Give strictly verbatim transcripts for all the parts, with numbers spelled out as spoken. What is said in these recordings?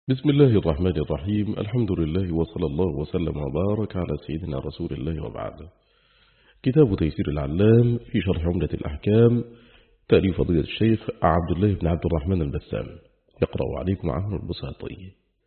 بسم الله الرحمن الرحيم. الحمد لله وصلى الله وسلم وبارك على سيدنا رسول الله وبعد. كتاب تيسير العلام في شرح عمدة الأحكام، تأليف فضيلة الشيخ عبد الله بن عبد الرحمن البسام، يقرأ عليكم عمرو البساطي.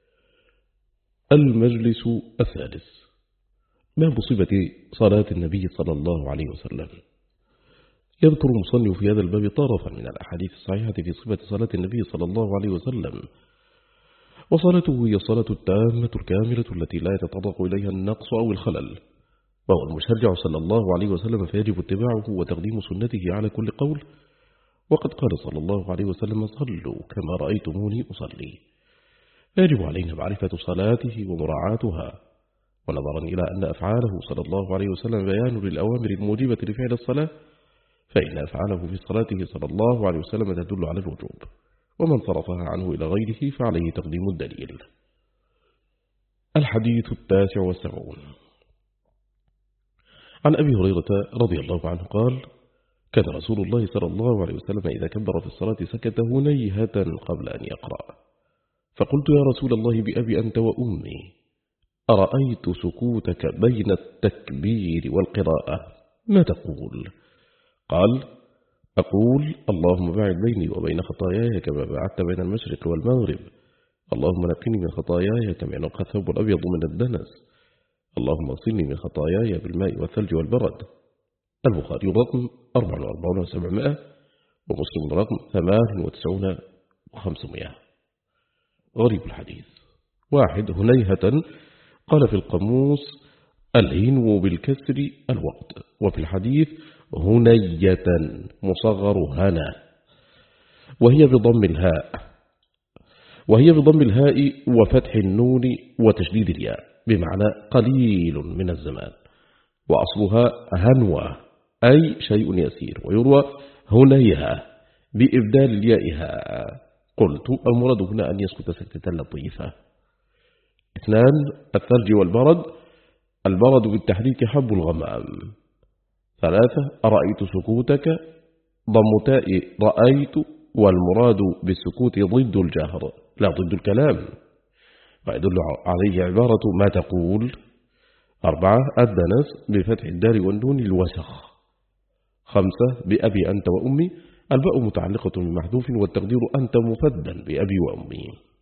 المجلس الثالث، باب صفة صلاة النبي صلى الله عليه وسلم. يذكر المصنف في هذا الباب طرفا من الأحاديث الصحيحة في صفة صلاة النبي صلى الله عليه وسلم. وصلاته هي الصلاة التامة الكاملة التي لا يتطرق إليها النقص أو الخلل، وهو المشرع صلى الله عليه وسلم، فيجب اتباعه وتقديم سنته على كل قول. وقد قال صلى الله عليه وسلم: صلوا كما رأيتموني أصلي. يجب علينا معرفة صلاته ومراعاتها، ونظرا إلى أن أفعاله صلى الله عليه وسلم بيان للأوامر الموجبة لفعل الصلاة، فإن أفعاله في صلاته صلى الله عليه وسلم تدل على الوجوب، ومن صرفها عنه إلى غيره فعليه تقديم الدليل. الحديث التاسع والسبعون، عن أبي هريرة رضي الله عنه قال: كان رسول الله صلى الله عليه وسلم إذا كبر في الصلاة سكت هنيهة قبل أن يقرأ، فقلت: يا رسول الله بأبي أنت وأمي، أرأيت سكوتك بين التكبير والقراءة ما تقول؟ قال: أقول: اللهم باعد بيني وبين خطاياي كما باعدت بين المشرق والمغرب، اللهم نقني من خطاياي كما ينقى الثوب الأبيض من الدنس، اللهم اغسلني من خطاياي بالماء والثلج والبرد. البخاري رقم أربعة وأربعين وسبعمائة، ومسلم رقم ثمان وتسعون وخمسمائة. غريب الحديث: واحد، هنيهة، قال في القاموس: الهنو بالكسر الوقت، وفي الحديث هنية مصغر هنا، وهي بضم الهاء وهي بضم الهاء وفتح النون وتشديد الياء، بمعنى قليل من الزمان، وأصلها هنوة أي شيء يسير، ويروى هنيها بإبدال الياء هاء. قلت: المراد هنا أن يسكت سكتة لطيفة. اثنان، الثلج والبرد، البرد بالتحريك حب الغمام. ثلاثة، أرأيت سكوتك، ضم تاء رأيت، والمراد بالسكوت ضد الجهر لا ضد الكلام، ويدل عليه عبارة ما تقول. أربعة، الدنس بفتح الدال والنون الوسخ. خمسة، بأبي أنت وأمي، الباء متعلقة بمحذوف، والتقدير أنت مفدا بأبي وأمي.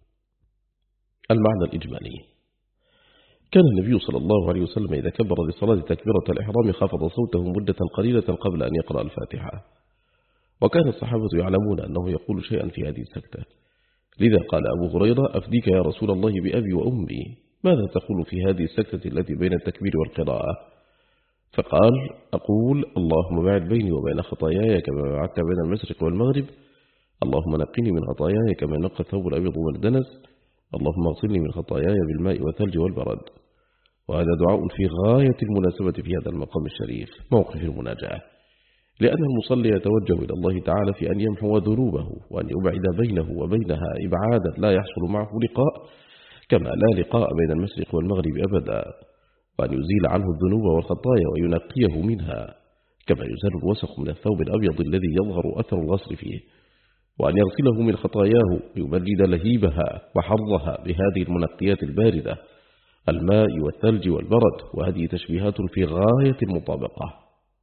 المعنى الإجمالي: كان النبي صلى الله عليه وسلم إذا كبر للصلاة تكبيرة الإحرام خفض صوته مدة قليلة قبل أن يقرأ الفاتحة، وكان الصحابة يعلمون أنه يقول شيئا في هذه السكتة، لذا قال أبو هريرة: أفديك يا رسول الله بأبي وأمي، ماذا تقول في هذه السكتة التي بين التكبير والقراءة؟ فقال: أقول: اللهم باعد بيني وبين خطاياي كما باعدت بين المشرق والمغرب، اللهم نقني من خطاياي كما ينقى الثوب الأبيض من الدنس، اللهم اغسلني من خطاياي بالماء والثلج والبرد. وهذا دعاء في غاية المناسبة في هذا المقام الشريف، موقف المناجاة، لأن المصلي يتوجه إلى الله تعالى في أن يمحو ذنوبه، وأن يبعد بينه وبينها إبعادا لا يحصل معه لقاء، كما لا لقاء بين المشرق والمغرب أبدا، وأن يزيل عنه الذنوب والخطايا وينقيه منها، كما يزال الوسخ من الثوب الأبيض الذي يظهر أثر الغسل فيه، وأن يغسله من خطاياه ليبرد لهيبها وحرها بهذه المنقيات الباردة، الماء والثلج والبرد، وهذه تشبيهات في غاية المطابقة.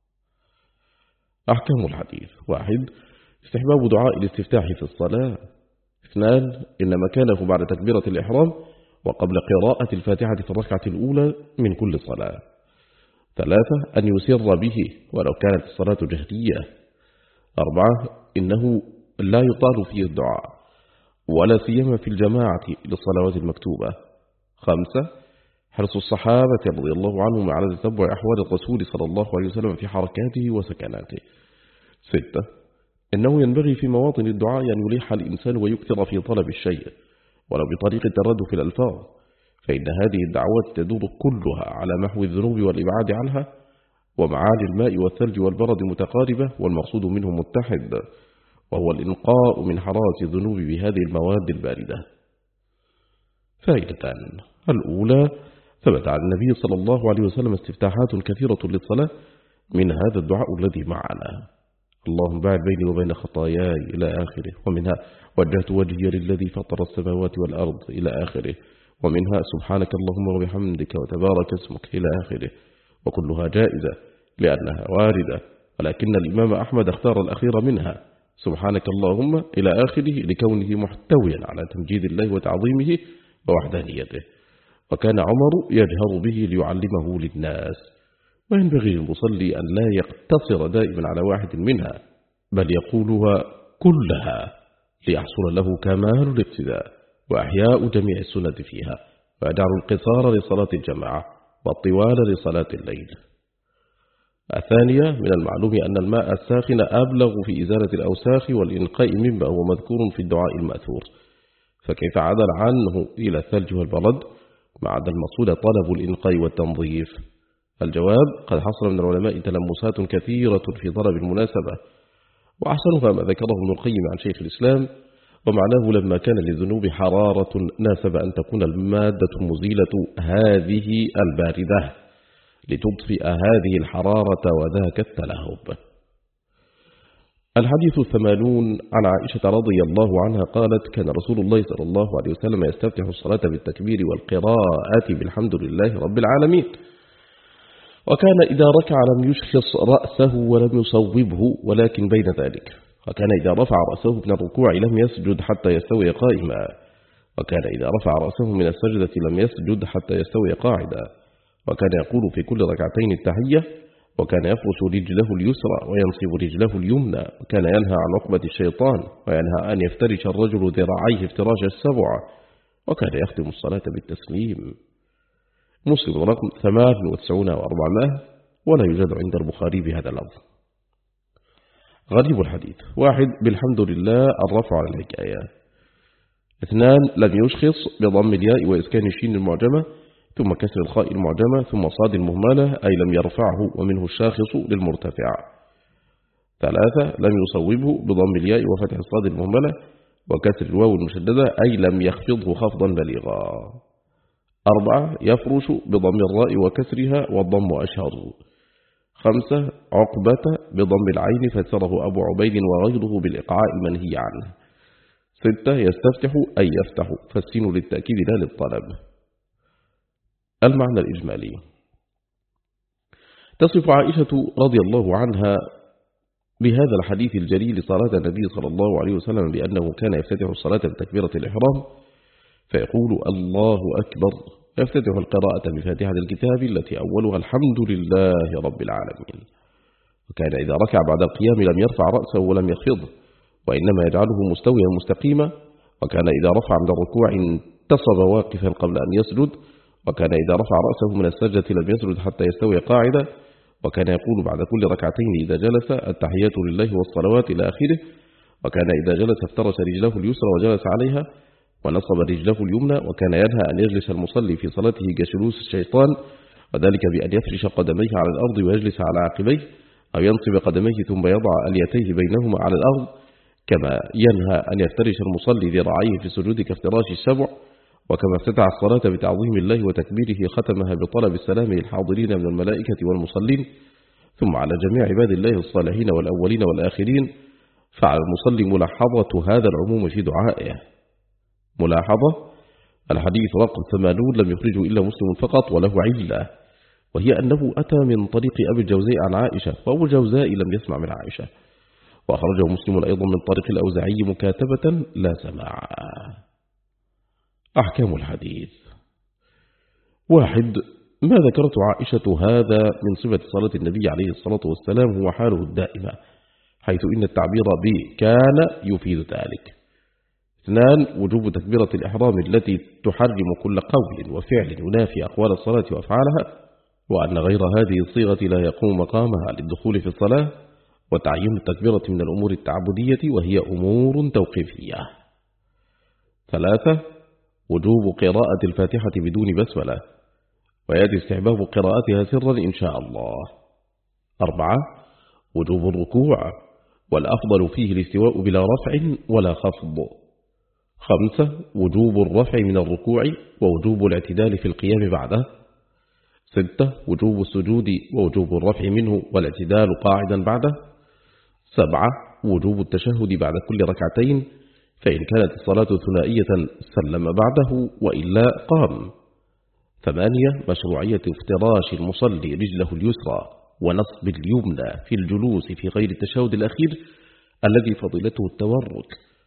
أحكام الحديث: واحد، استحباب دعاء الاستفتاح في الصلاة. اثنان، إن مكانه بعد تكبيرة الإحرام وقبل قراءة الفاتحة في الركعة الأولى من كل صلاة. ثلاثة، أن يسر به ولو كانت الصلاة جهرية. أربعة، إنه لا يطال فيه الدعاء ولا سيما في الجماعة للصلوات المكتوبة. خمسة، حرص الصحابة رضي الله عنهم على تتبع أحوال الرسول صلى الله عليه وسلم في حركاته وسكناته. ستة، إنه ينبغي في مواطن الدعاء أن يليح الإنسان ويكثر في طلب الشيء ولو بطريق التردف الألفاظ، فإن هذه الدعوات تدور كلها على محو الذنوب والإبعاد عنها، ومعاني الماء والثلج والبرد متقاربة، والمقصود منه متحد، وهو الإنقاء من حرارة الذنوب بهذه المواد الباردة. فائدتان: الأولى، ثبت عن النبي صلى الله عليه وسلم استفتاحات كثيرة للصلاة، من هذا الدعاء الذي معنا. اللهم باعد بيني وبين خطاياي إلى آخره. ومنها وجهت وجهي للذي فطر السماوات والأرض إلى آخره. ومنها سبحانك اللهم وبحمدك وتبارك اسمك إلى آخره. وكلها جائزة لأنها واردة، ولكن الإمام أحمد اختار الأخير منها سبحانك اللهم إلى آخره لكونه محتويا على تمجيد الله وتعظيمه ووحدانيته. وكان عمر يجهر به ليعلمه للناس. وينبغي للمصلي أن لا يقتصر دائما على واحد منها، بل يقولها كلها ليحصل له كمال الاقتداء وأحياء جميع السنة فيها، ويجعل القصار لصلاة الجماعة والطوال لصلاة الليل. الثانية، من المعلوم أن الماء الساخن أبلغ في إزالة الأوساخ والإنقاء مما هو مذكور في الدعاء المأثور، فكيف عدل عنه إلى الثلج والبرد مع أن المقصود طلب الإنقاء والتنظيف؟ الجواب: قد حصل من العلماء تلمسات كثيرة في طلب المناسبة، وأحسنها ما ذكره ابن القيم عن شيخ الإسلام، ومعناه لما كان للذنوب حرارة ناسب أن تكون المادة المزيلة هذه الباردة لتطفئ هذه الحرارة وذاك التلهب. الحديث الثمانون عن عائشة رضي الله عنها قالت: كان رسول الله صلى الله عليه وسلم يستفتح الصلاة بالتكبير والقراءة بالحمد لله رب العالمين، وكان إذا ركع لم يشخص رأسه ولم يصوبه ولكن بين ذلك، وكان إذا رفع رأسه من الركوع لم يسجد حتى يستوي قائما، وكان إذا رفع رأسه من السجدة لم يسجد حتى يستوي قاعدا، وكان يقول في كل ركعتين التحية، وكان يفرش رجله اليسرى وينصب رجله اليمنى، وكان ينهى عن عقبة الشيطان، وينهى أن يفترش الرجل ذراعيه افتراش السبع، وكان يختم الصلاة بالتسليم. مسلم رقم ثمان وتسعون وأربعمائة، ولا يوجد عند البخاري بهذا اللفظ. غريب الحديث: واحد، بالحمد لله الرفع على الحكاية. اثنان، لم يشخص بضم الياء وإسكان الشين المعجمة ثم كسر الخاء المعجمة ثم صاد المهملة أي لم يرفعه ومنه الشاخص للمرتفع. ثلاثة، لم يصوبه بضم الياء وفتح الصاد المهملة وكسر الواو المشددة أي لم يخفضه خفضا بليغا. أربعة، يفرش بضم الراء وكسرها والضم أشهر. خمسة، عقبة بضم العين فسره أبو عبيد وغيره بالإقعاء المنهي عنه. ستة، يستفتح أي يفتح فالسين للتأكيد لا للطلب. المعنى الإجمالي: تصف عائشة رضي الله عنها بهذا الحديث الجليل صلاة النبي صلى الله عليه وسلم بأنه كان يفتتح الصلاة بتكبيرة الإحرام فيقول الله أكبر، يفتتح القراءة بفاتحة الكتاب التي أولها الحمد لله رب العالمين، وكان إذا ركع بعد القيام لم يرفع رأسه ولم يخفضه وإنما يجعله مستويا مستقيما، وكان إذا رفع من الركوع انتصب واقفا قبل أن يسجد، وكان إذا رفع رأسه من السجدة لم يسجد حتى يستوي قاعدا، وكان يقول بعد كل ركعتين إذا جلس التحيات لله والصلوات إلى آخره، وكان إذا جلس افترش رجله اليسرى وجلس عليها ونصب رجله اليمنى، وكان ينهى أن يجلس المصلي في صلاته كجلوس الشيطان، وذلك بأن يفرش قدميه على الأرض ويجلس على عقبيه أو ينصب قدميه ثم يضع أليتيه بينهما على الأرض، كما ينهى أن يفترش المصلي ذراعيه في السجود كافتراش السبع، وكما افتتح الصلاة بتعظيم الله وتكبيره ختمها بطلب السلام للحاضرين من الملائكة والمصلين ثم على جميع عباد الله الصالحين والأولين والآخرين. فعلى المصلي ملاحظة هذا العموم في دعائه. ملاحظة: الحديث رقم ثمانون لم يخرجه إلا مسلم فقط وله علة، وهي أنه أتى من طريق أبي الجوزاء عن عائشة، وأبو الجوزاء لم يسمع من عائشة، وأخرجه مسلم أيضا من طريق الأوزاعي مكاتبة لا سماع. أحكام الحديث: واحد، ما ذكرت عائشة هذا من صفة صلاة النبي عليه الصلاة والسلام هو حاله الدائمة، حيث إن التعبير به كان يفيد ذلك. اثنان، وجوب تكبيرة الإحرام التي تحرم كل قول وفعل ينافي أقوال الصلاة وأفعالها، وأن غير هذه الصيغة لا يقوم مقامها للدخول في الصلاة، وتعيين التكبيرة من الأمور التعبدية وهي أمور توقيفية. ثلاثة، وجوب قراءة الفاتحة بدون بسملة، ويأتي استحباب قراءتها سرا إن شاء الله. أربعة، وجوب الركوع، والأفضل فيه الاستواء بلا رفع ولا خفض. خمسة، وجوب الرفع من الركوع ووجوب الاعتدال في القيام بعده. ستة، وجوب السجود ووجوب الرفع منه والاعتدال قاعدا بعده. سبعة وجوب التشهد بعد كل ركعتين، فإن كانت الصلاة ثنائية سلم بعده وإلا قام. ثمانية مشروعية افتراش المصلي رجله اليسرى ونصب اليمنى في الجلوس في غير التشهد الأخير الذي فضيلته التورك،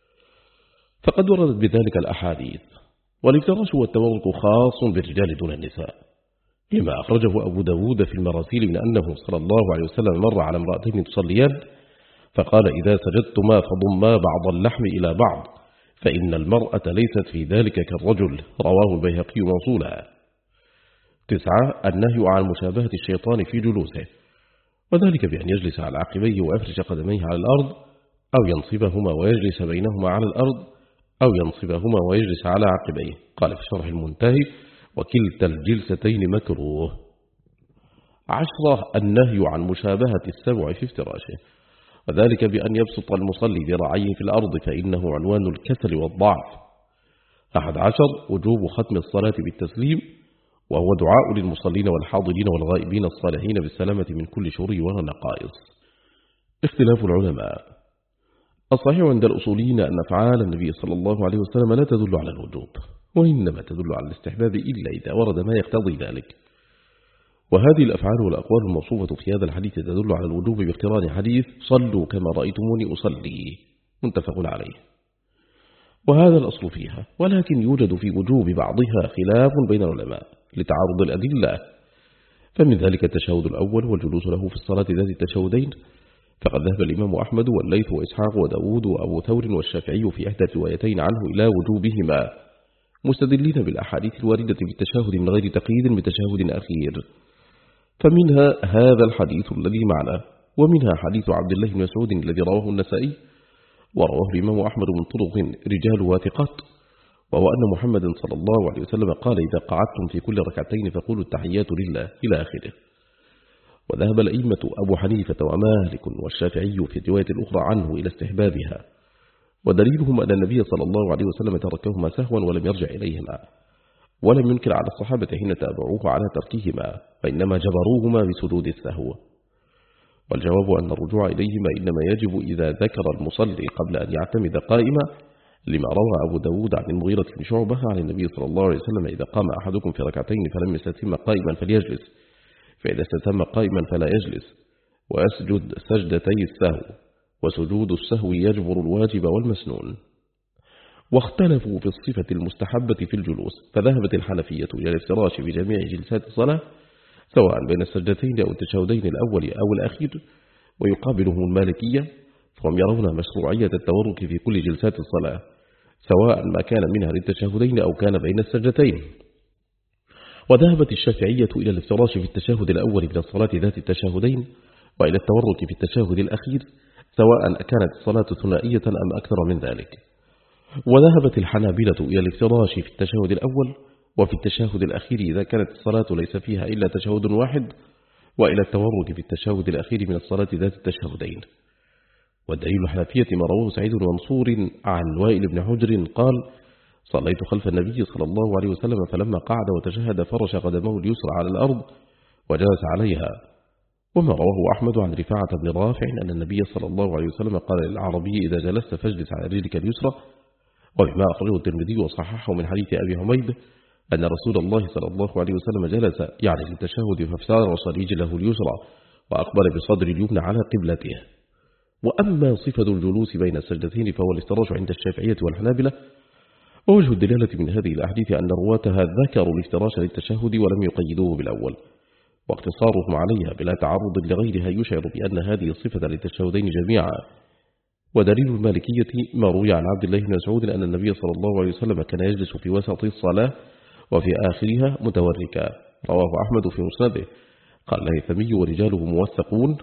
فقد وردت بذلك الأحاديث. والافتراش والتورك خاص بالرجال دون النساء، لما أخرجه أبو داود في المراسيل من أنه صلى الله عليه وسلم مر على امرأتين تصليان فقال: إذا سجدتما فضما بعض اللحم إلى بعض، فإن المرأة ليست في ذلك كالرجل. رواه البيهقي موصولا. تسعة النهي عن مشابهة الشيطان في جلوسه، وذلك بأن يجلس على عقبيه ويفرش قدميه على الأرض، أو ينصبهما ويجلس بينهما على الأرض، أو ينصبهما ويجلس على عقبيه. قال في شرح المنتهي: وكلتا الجلستين مكروه. عشرة النهي عن مشابهة السبع في افتراشه، وذلك بأن يبسط المصلي ذراعيه في الأرض، فإنه عنوان الكسل والضعف. أحد عشر وجوب ختم الصلاة بالتسليم، وهو دعاء للمصلين والحاضرين والغائبين الصالحين بالسلامة من كل شر ونقائص. اختلاف العلماء. الصحيح عند الأصوليين أن أفعال النبي صلى الله عليه وسلم لا تدل على الوجوب، وإنما تدل على الاستحباب إلا إذا ورد ما يقتضي ذلك. وهذه الأفعال والأقوال الموصوفة في هذا الحديث تدل على الوجوب باقتران حديث صلوا كما رأيتموني أصلي، متفق عليه. وهذا الأصل فيها، ولكن يوجد في وجوب بعضها خلاف بين العلماء لتعارض الأدلة. فمن ذلك التشهد الأول والجلوس له في الصلاة ذات التشهدين، فقد ذهب الإمام أحمد والليث وإسحاق وداود وأبو ثور والشافعي في إحدى الروايتين عنه إلى وجوبهما، مستدلين بالأحاديث الواردة بالتشهد من غير تقييد بتشهد أخير. فمنها هذا الحديث الذي معنا، ومنها حديث عبد الله بن مسعود الذي رواه النسائي ورواه الإمام أحمد من طرق رجال واثقات، وهو أن محمد صلى الله عليه وسلم قال: إذا قعدتم في كل ركعتين فقولوا التحيات لله إلى آخره. وذهب الأئمة أبو حنيفة ومالك والشافعي في الرواية الأخرى عنه إلى استحبابها، ودليلهم أن النبي صلى الله عليه وسلم تركهما سهوا ولم يرجع إليهما، ولم ينكر على الصحابة حين تابعوه على تركهما، فإنما جبروهما بسجود السهو. والجواب أن الرجوع إليهما إنما يجب إذا ذكر المصلي قبل أن يعتمد قائما، لما روى أبو داود عن المغيرة بن شعبة عن النبي صلى الله عليه وسلم: إذا قام أحدكم في ركعتين فلم يستتم قائما فليجلس، فإذا استتم قائما فلا يجلس، ويسجد سجدتي السهو، وسجود السهو يجبر الواجب والمسنون. واختلفوا في الصفة المستحبة في الجلوس، فذهبت الحنفية إلى الافتراش في جميع جلسات الصلاة سواء بين السجدتين أو التشهدين الأول أو الأخير، ويقابلهم المالكية فهم يرون مشروعية التورك في كل جلسات الصلاة سواء ما كان منها للتشهدين أو كان بين السجدتين. وذهبت الشافعية إلى الافتراش في التشهد الأول من الصلاة ذات التشهدين، وإلى التورك في التشهد الأخير سواء كانت الصلاة ثنائية أم أكثر من ذلك. وذهبت الحنابلة إلى الافتراش في التشهد الأول وفي التشهد الأخير إذا كانت الصلاة ليس فيها إلا تشهد واحد، وإلى التورك في التشهد الأخير من الصلاة ذات التشهدين. والدليل الحنفية ما رواه سعيد منصور عن وائل بن حجر قال: صليت خلف النبي صلى الله عليه وسلم فلما قعد وتشهد فرش قدمه اليسرى على الأرض وجلس عليها. وما رواه أحمد عن رفاعة بن رافع أن النبي صلى الله عليه وسلم قال للعربي: إذا جلست فاجلس على رجلك اليسرى. وبما أخرجه الترمذي وصححه من حديث أبي حميد أن رسول الله صلى الله عليه وسلم جلس يعني للتشهد فافترش رجله اليسرى وأقبل بصدر اليمنى على قبلته. وأما صفة الجلوس بين السجدتين فهو الافتراش عند الشافعية والحنابلة. ووجه الدلالة من هذه الأحاديث أن رواتها ذكروا الافتراش للتشهد ولم يقيدوه بالأول، واقتصارهم عليها بلا تعرض لغيرها يشعر بأن هذه الصفة للتشهدين جميعا. ودليل المالكية ما روي عن عبد الله بن مسعود أن النبي صلى الله عليه وسلم كان يجلس في وسط الصلاة وفي آخرها متوركا، رواه أحمد في مسنده. قال الهيثمي ورجاله موثقون.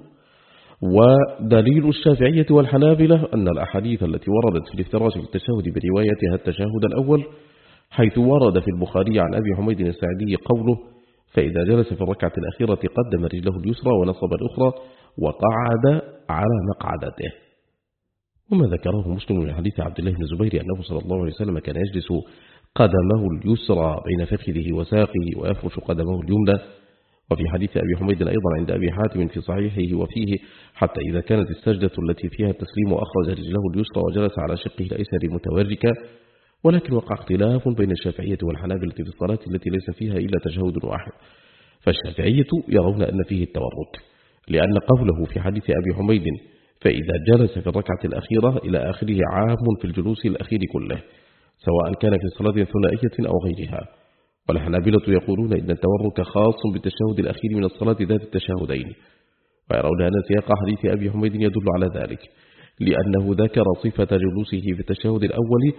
ودليل الشافعية والحنابلة أن الأحاديث التي وردت في الافتراش في التشهد بروايتها التشهد الأول، حيث ورد في البخاري عن أبي حميد الساعدي قوله: فإذا جلس في الركعة الأخيرة قدم رجله اليسرى ونصب الأخرى وقعد على مقعدته. وما ذكره مسلم من حديث عبد الله بن الزبير أنه صلى الله عليه وسلم كان يجلس قدمه اليسرى بين فخذه وساقه ويفرش قدمه اليمنى، وفي حديث أبي حميد أيضا عند أبي حاتم في صحيحه وفيه حتى إذا كانت السجدة التي فيها التسليم أخرج رجله اليسرى وجلس على شقه الأيسر متوركا. ولكن وقع اختلاف بين الشافعية والحنابلة في الصلاة التي ليس فيها إلا تشهد واحد، فالشافعية يرون أن فيه التورك، لأن قوله في حديث أبي حميد فإذا جلس في الركعة الأخيرة إلى آخره عام في الجلوس الأخير كله، سواء كان في صلاة ثنائية أو غيرها. والحنابلة يقولون إن التورك خاص بالتشهد الأخير من الصلاة ذات التشهدين، ويرون أن سياق حديث أبي حميد يدل على ذلك، لأنه ذكر صفة جلوسه في التشهد الأول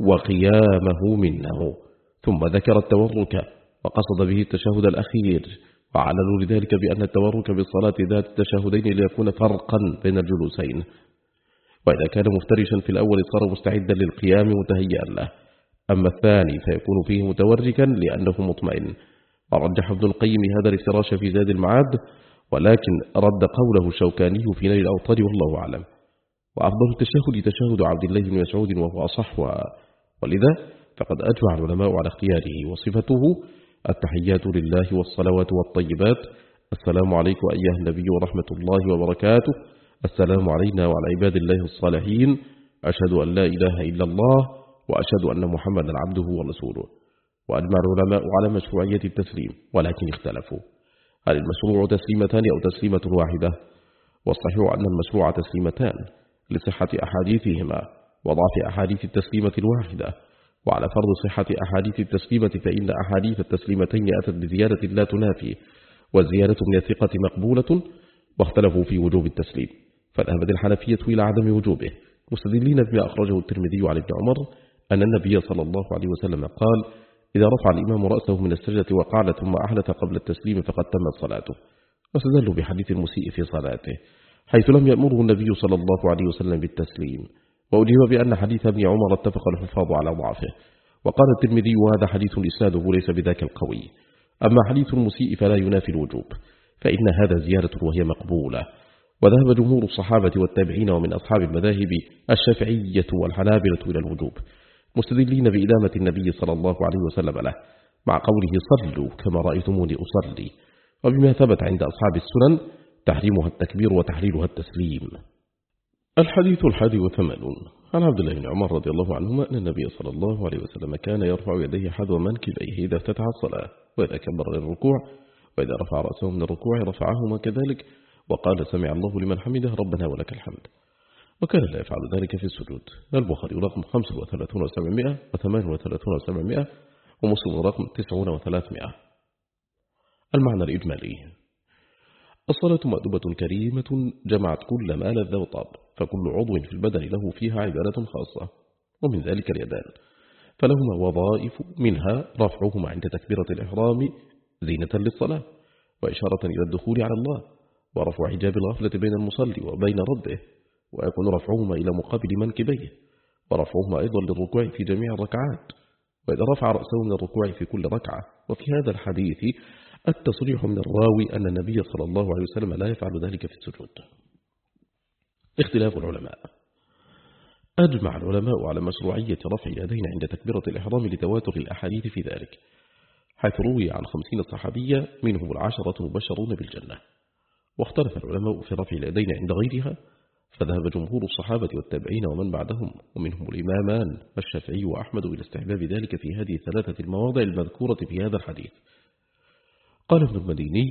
وقيامه منه، ثم ذكر التورك وقصد به التشهد الأخير، وعللوا لذلك بأن التورك بالصلاة ذات التشهدين ليكون فرقا بين الجلوسين، وإذا كان مفترشا في الأول صار مستعدا للقيام متهيئا له، أما الثاني فيكون فيه متوركا لأنه مطمئن. ورجح ابن القيم هذا الافتراش في زاد المعاد، ولكن رد قوله الشوكاني في نيل الأوطار والله أعلم. وأفضل التشهد تشهد عبد الله بن مسعود وهو أصحها، ولذا فقد أجمع العلماء على اختياره، وصفته التحيات لله والصلوات والطيبات، السلام عليكم أيها النبي ورحمة الله وبركاته، السلام علينا وعلى عباد الله الصالحين، أشهد أن لا إله إلا الله وأشهد أن محمدا عبده ورسوله. وأجمع العلماء على مشروعية التسليم، ولكن اختلفوا هل المشروع تسليمتان أو تسليمة واحدة؟ والصحيح أن المشروع تسليمتان لصحة أحاديثهما وضعف أحاديث التسليمة الواحدة. وعلى فرض صحة أحاديث التسليمة فإن أحاديث التسليمتين أتت بزيادة لا تنافي، والزيادة من الثقة مقبولة، واختلفوا في وجوب التسليم، فذهبت الحنفية إلى عدم وجوبه، مستدلين بما أخرجه الترمذي عن ابن عمر أن النبي صلى الله عليه وسلم قال: إذا رفع الإمام رأسه من السجدة وقعد ثم أحدث قبل التسليم فقد تمت صلاته. واستدلوا بحديث المسيء في صلاته حيث لم يأمره النبي صلى الله عليه وسلم بالتسليم، وأجيب بأن حديث ابن عمر اتفق الحفاظ على ضعفه. وقال الترمذي: وهذا حديث إسناده ليس بذاك القوي. أما حديث المسيء فلا ينافي الوجوب، فإن هذا زيارة وهي مقبولة. وذهب جمهور الصحابة والتابعين ومن أصحاب المذاهب الشافعية والحنابلة إلى الوجوب، مستدلين بإدامة النبي صلى الله عليه وسلم له، مع قوله: صلوا كما رأيتموني أصلي، وبما ثبت عند أصحاب السنن تحريمها التكبير وتحليلها التسليم. الحديث الحادي وثمانون عن عبد الله بن عمر رضي الله عنهما أن النبي صلى الله عليه وسلم كان يرفع يديه حذو منكبيه إذا افتتح الصلاة، وإذا كبر للركوع، وإذا رفع رأسه من الركوع رفعهما كذلك، وقال: سمع الله لمن حمده ربنا ولك الحمد. وكان لا يفعل ذلك في السجود. البخاري رقم خمسة وثلاثون وسبعمائة وثمان وثلاثون وسبعمائة، ومسلم رقم تسعون وثلاثمائة. المعنى الإجمالي: الصلاة مأدبة كريمة جمعت كل ما لذ وطاب، فكل عضو في البدن له فيها عبادة خاصة، ومن ذلك اليدان، فلهما وظائف، منها رفعهما عند تكبيرة الإحرام زينة للصلاة وإشارة إلى الدخول على الله، ورفع حجاب الغفلة بين المصلي وبين ربه، ويكون رفعهما إلى مقابل منكبيه، ورفعهما أيضا للركوع في جميع الركعات، وإذا رفع رأسه من الركوع في كل ركعة. وفي هذا الحديث التصريح من الراوي أن النبي صلى الله عليه وسلم لا يفعل ذلك في السجود. اختلاف العلماء: أجمع العلماء على مشروعية رفع اليدين عند تكبيرة الإحرام لتواتر الأحاديث في ذلك، حيث روي عن خمسين صحابية منهم العشرة مبشرون بالجنة. واختلف العلماء في رفع اليدين عند غيرها، فذهب جمهور الصحابة والتابعين ومن بعدهم ومنهم الإمامان الشافعي وأحمد إلى استحباب ذلك في هذه الثلاثة المواضع المذكورة في هذا الحديث. قال ابن المديني: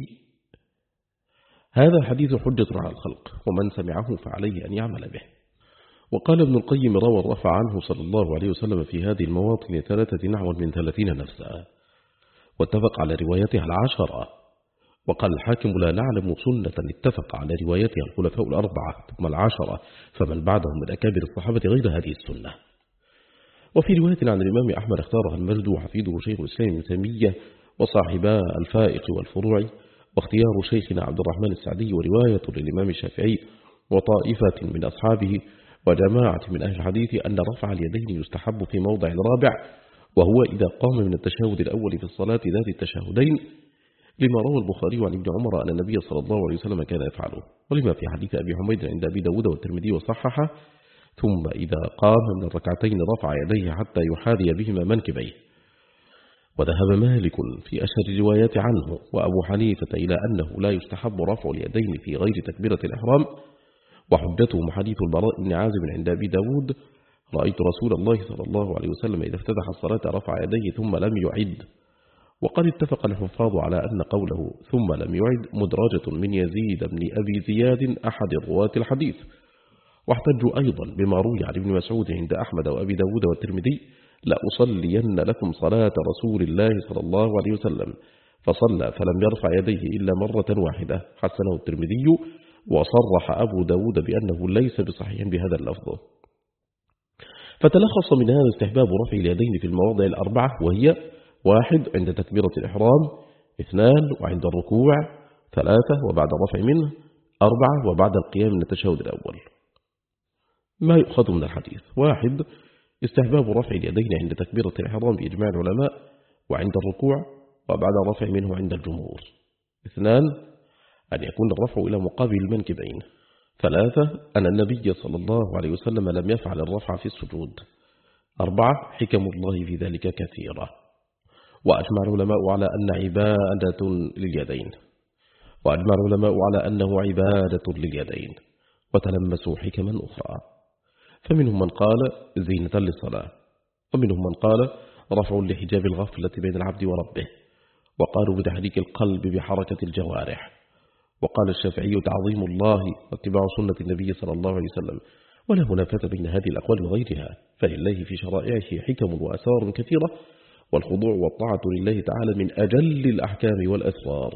هذا حديث حجة على الخلق، ومن سمعه فعليه أن يعمل به. وقال ابن القيم: روى الرفع عنه صلى الله عليه وسلم في هذه المواطن ثلاثة نحو من ثلاثين نفسا، واتفق على روايتها العشرة. وقال الحاكم: لا نعلم سنة اتفق على روايتها الخلفاء الأربعة ثم العشرة، فمن بعدهم من أكابر الصحابة غير هذه السنة. وفي رواية عن الإمام أحمد اختارها المجد وحفيده شيخ الإسلام ابن تيمية وصاحبا الفائق والفروع، واختيار شيخنا عبد الرحمن السعدي، ورواية للإمام الشافعي وطائفة من أصحابه وجماعة من أهل الحديث أن رفع اليدين يستحب في موضع الرابع، وهو إذا قام من التشهد الأول في الصلاة ذات التشهدين، لما روى البخاري عن ابن عمر أن النبي صلى الله عليه وسلم كان يفعله، ولما في حديث أبي حميد عند أبي داود والترمذي وصححه: ثم إذا قام من الركعتين رفع يديه حتى يحاذي بهما منكبيه. وذهب مالك في أشهر الروايات عنه وأبو حنيفة إلى أنه لا يستحب رفع اليدين في غير تكبيرة الإحرام، وحجتهم حديث البراء بن عازب عند أبي داود: رأيت رسول الله صلى الله عليه وسلم إذا افتتح الصلاة رفع يديه ثم لم يعد. وقد اتفق الحفاظ على أن قوله ثم لم يعد مدرجة من يزيد بن أبي زياد أحد رواة الحديث. واحتجوا أيضا بما روي عن ابن مسعود عند أحمد وأبي داود والترمذي: لأصلين لكم صلاة رسول الله صلى الله عليه وسلم، فصلى فلم يرفع يديه إلا مرة واحدة، حسنه الترمذي، وصرح أبو داود بأنه ليس بصحيح بهذا اللفظ. فتلخص من هذا استحباب رفع اليدين في المواضع الأربعة، وهي: واحد عند تكبيرة الإحرام، اثنان وعند الركوع، ثلاثة وبعد الرفع منه، أربعة وبعد القيام من التشهد الأول. ما يؤخذ من الحديث: واحد استحباب رفع اليدين عند تكبيرة الإحرام بإجماع العلماء، وعند الركوع، وبعد الرفع منه عند الجمهور. اثنان أن يكون الرفع إلى مقابل المنكبين. ثلاثة أن النبي صلى الله عليه وسلم لم يفعل الرفع في السجود. أربعة حكم الله في ذلك كثيرة. وأجمع العلماء على أن عبادة لليدين وأجمع العلماء على أنه عبادة لليدين، وتلمسوا حكما أخرى، فمنهم من قال زينة للصلاة، ومنهم من قال رفع لحجاب الغفلة بين العبد وربه، وقالوا بتحريك القلب بحركة الجوارح، وقال الشافعي تعظيم الله واتباع سنة النبي صلى الله عليه وسلم. ولا منافاة بين هذه الأقوال وغيرها، فلله في شرائعه حكم وأسرار كثيرة، والخضوع والطاعة لله تعالى من أجل الأحكام والأسرار.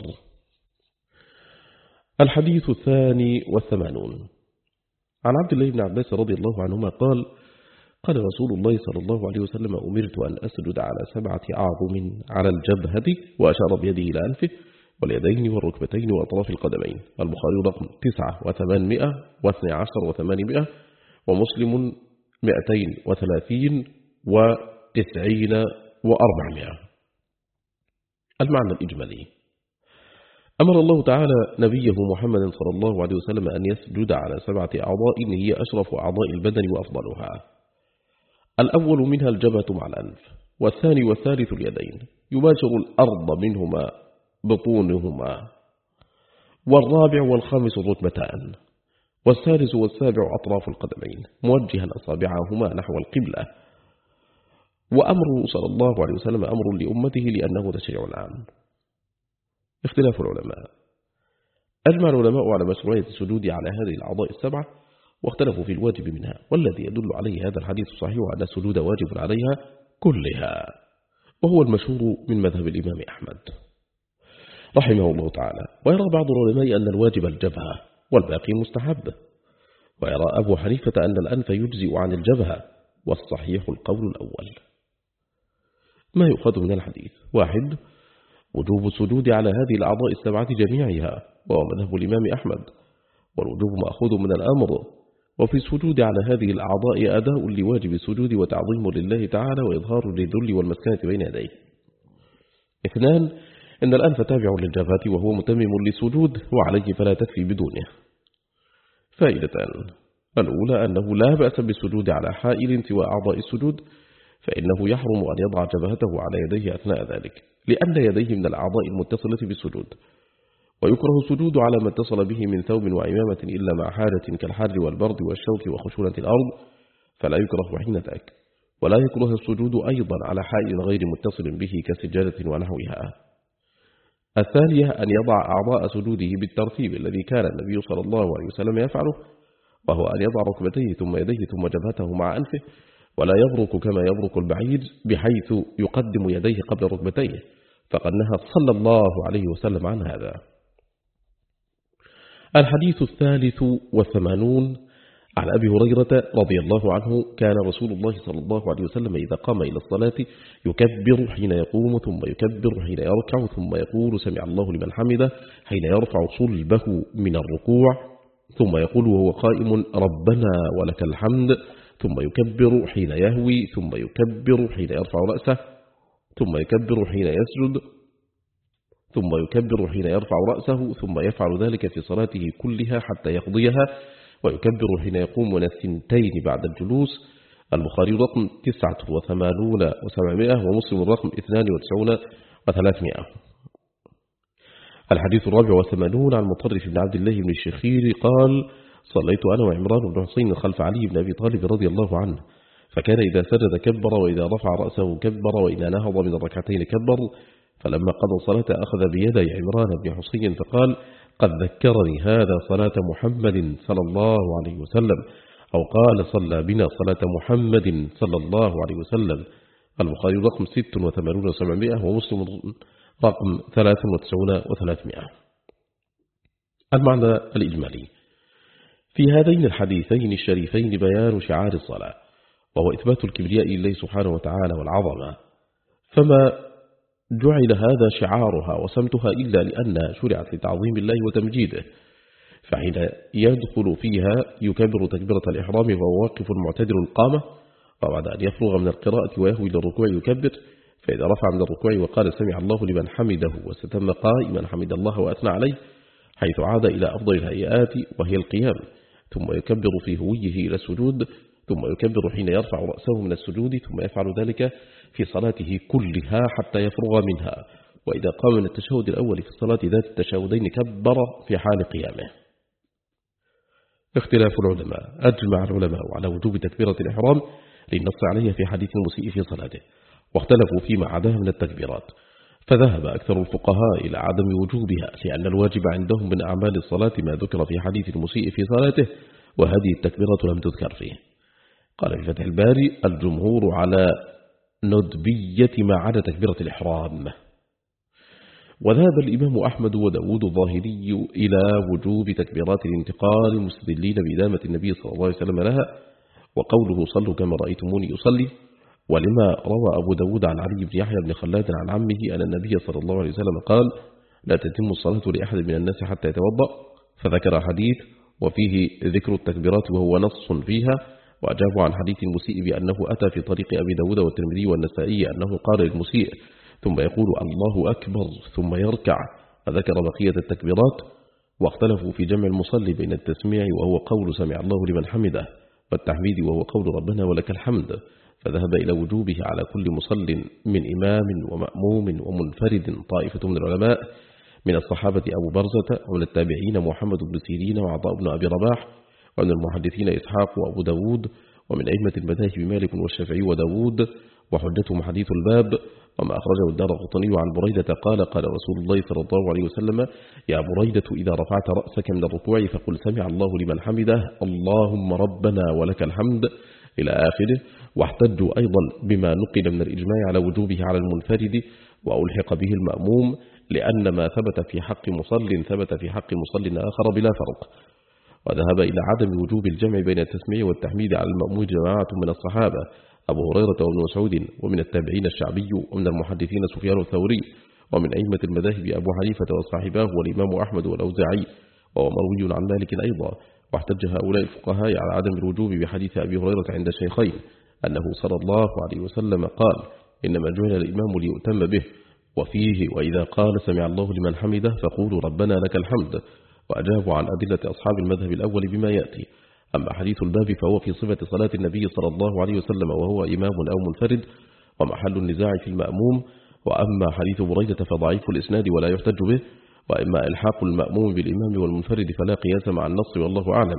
الحديث الثاني والثمانون عن عبد الله بن عباس رضي الله عنهما قال: قال رسول الله صلى الله عليه وسلم: أمرت أن أسجد على سبعة أعظم على الجبهة، وأشار بيده إلى أنفه واليدين والركبتين وأطراف القدمين. البخاري رقم تسعة وثمانمائة واثنى عشر وثمانمائة، ومسلم مئتين وثلاثين وتسعين وأربعمائة. المعنى الإجمالي: أمر الله تعالى نبيه محمد صلى الله عليه وسلم أن يسجد على سبعة أعضاء هي أشرف أعضاء البدن وأفضلها. الأول منها الجبهة مع الأنف، والثاني والثالث اليدين، يباشر الأرض منهما بطونهما، والرابع والخامس الركبتان، والسادس والسابع أطراف القدمين، موجها أصابعهما نحو القبلة. وأمره صلى الله عليه وسلم أمر لأمته لأنه تشريع عام. اختلاف العلماء: أجمع العلماء على مشروعية السجود على هذه الأعضاء السبعة، واختلفوا في الواجب منها، والذي يدل عليه هذا الحديث الصحيح أن السجود واجب عليها كلها، وهو المشهور من مذهب الإمام أحمد رحمه الله تعالى. ويرى بعض العلماء أن الواجب الجبهة والباقي مستحب، ويرى أبو حنيفة أن الأنف يجزئ عن الجبهة، والصحيح القول الأول. ما يؤخذ من الحديث: واحد وجوب السجود على هذه الأعضاء السبعة جميعها، وهو مذهب الإمام أحمد، والوجوب مأخوذ من الأمر، وفي السجود على هذه الأعضاء أداء لواجب السجود وتعظيم لله تعالى وإظهار للذل والمسكنة بين يديه. اثنان إن الأنف تابع للجبهة وهو متمم للسجود، وعليه فلا تكفي بدونه. فائدتان: الأولى أنه لا بأس بالسجود على حائل سوى أعضاء السجود، فإنه يحرم أن يضع جبهته على يديه أثناء ذلك، لأن يديه من الأعضاء المتصلة بالسجود. ويكره السجود على ما اتصل به من ثوب وعمامة إلا مع حاجة كالحر والبرد والشوك وخشونة الأرض، فلا يكره حين ذاك. ولا يكره السجود أيضا على حائل غير متصل به كسجادة ونحوها. الثانية أن يضع أعضاء سجوده بالترتيب الذي كان النبي صلى الله عليه وسلم يفعله، وهو أن يضع ركبتيه ثم يديه ثم جبهته مع أنفه، ولا يبرك كما يبرك البعيد بحيث يقدم يديه قبل ركبتيه، فقد نهى صلى الله عليه وسلم عن هذا. الحديث الثالث والثمانون عن أبي هريرة رضي الله عنه: كان رسول الله صلى الله عليه وسلم إذا قام إلى الصلاة يكبر حين يقوم، ثم يكبر حين يركع، ثم يقول سمع الله لمن حمده حين يرفع صلبه من الركوع، ثم يقول وهو قائم ربنا ولك الحمد، ثم يكبر حين يهوي، ثم يكبر حين يرفع رأسه، ثم يكبر حين يسجد، ثم يكبر حين يرفع رأسه، ثم يفعل ذلك في صلاته كلها حتى يقضيها، ويكبر حين يقوم من الثنتين بعد الجلوس، البخاري رقم تسعة وثمانون وسبعمائة ومسلم رقم اثنان وتسعون وثلاثمائة. الحديث الرابع والثمانون عن مطرف بن عبد الله بن الشخير قال: صليت أنا وعمران بن حسين خلف علي بن أبي طالب رضي الله عنه، فكان إذا سجد كبر، وإذا رفع رأسه كبر، وإذا نهض من الركعتين كبر. فلما قضى صلاة أخذ بيدي عمران بن حسين فقال: قد ذكرني هذا صلاة محمد صلى الله عليه وسلم، أو قال: صلى بنا صلاة محمد صلى الله عليه وسلم. البخاري رقم ست وثمانون وسبعمائة ومسلم رقم ثلاث وتسعون وثلاثمائة. المعنى الإجمالي في هذين الحديثين الشريفين بيان شعار الصلاة، وهو إثبات الكبرياء لله سبحانه وتعالى والعظمة، فما جعل هذا شعارها وسمتها إلا لأنها شرعت لتعظيم الله وتمجيده، فحين يدخل فيها يكبر تكبيرة الإحرام وهو واقف معتدل القامة، وبعد أن يفرغ من القراءة ويهوي للركوع يكبر، فإذا رفع من الركوع وقال سمع الله لمن حمده واستتم قائما حمد الله وأثنى عليه، حيث عاد إلى أفضل الهيئات وهي القيام، ثم يكبر في هويه إلى السجود، ثم يكبر حين يرفع رأسه من السجود، ثم يفعل ذلك في صلاته كلها حتى يفرغ منها. وإذا قام من التشهد الأول في الصلاة ذات التشهدين كبر في حال قيامه. اختلاف العلماء: أجمع العلماء على وجوب تكبيرة الإحرام للنص عليها في حديث المسيء في صلاته، واختلفوا فيما عداها من التكبيرات، فذهب أكثر الفقهاء إلى عدم وجوبها، لأن الواجب عندهم من أعمال الصلاة ما ذكر في حديث المسيء في صلاته، وهذه التكبيرة لم تذكر فيه. قال في فتح الباري: الجمهور على ندبية ما عدا تكبيرة الإحرام. وذهب الإمام أحمد وداود الظاهري إلى وجوب تكبيرات الانتقال مستدلين بإدامة النبي صلى الله عليه وسلم لها، وقوله صلوا كما رأيتموني يصلي، ولما روى أبو داود عن علي بن يحيى بن خلاد عن عمه أن النبي صلى الله عليه وسلم قال: لا تتم الصلاة لأحد من الناس حتى يتوضأ، فذكر حديث وفيه ذكر التكبيرات وهو نص فيها، وأجابوا عن حديث المسيء بأنه أتى في طريق أبي داود والترمذي والنسائي أنه قال للمسيء ثم يقول الله أكبر ثم يركع، فذكر بقية التكبيرات. واختلفوا في جمع المصلي بين التسميع وهو قول سمع الله لمن حمده، والتحميد وهو قول ربنا ولك الحمد، فذهب إلى وجوبه على كل مصل من إمام ومأموم ومنفرد طائفة من العلماء من الصحابة أبو برزة، ومن التابعين محمد بن سيرين وعطاء بن أبي رباح، ومن المحدثين إسحاق وأبو داود، ومن أئمة المذاهب مالك والشافعي وداود، وحجتهم حديث الباب. وما أخرجه الدارقطني عن بريدة قال: قال رسول الله صلى الله عليه وسلم: يا بريدة إذا رفعت رأسك من الركوع فقل سمع الله لمن حمده اللهم ربنا ولك الحمد إلى آخره. واحتجوا أيضا بما نقل من الإجماع على وجوبه على المنفرد وألحق به المأموم، لأن ما ثبت في حق مصل ثبت في حق مصل آخر بلا فرق. وذهب إلى عدم وجوب الجمع بين التسميع والتحميد على المأموم جماعة من الصحابة أبو هريرة وابن مسعود، ومن التابعين الشعبي، ومن المحدثين سفيان الثوري، ومن أئمة المذاهب أبو حنيفة وصاحباه والإمام أحمد والأوزاعي، وهو مروي عن مالك أيضا. واحتج هؤلاء الفقهاء على عدم الوجوب بحديث أبي هريرة عند الشيخين أنه صلى الله عليه وسلم قال: إنما جعل الإمام ليؤتم به، وفيه: وإذا قال سمع الله لمن حمده فقولوا ربنا لك الحمد. وأجابوا عن أدلة أصحاب المذهب الأول بما يأتي. أما حديث الباب فهو في صفة صلاة النبي صلى الله عليه وسلم وهو إمام أو منفرد، ومحل النزاع في المأموم. وأما حديث بريدة فضعيف الإسناد ولا يحتج به. وإما إلحاق المأموم بالإمام والمنفرد فلا قياس مع النص والله أعلم.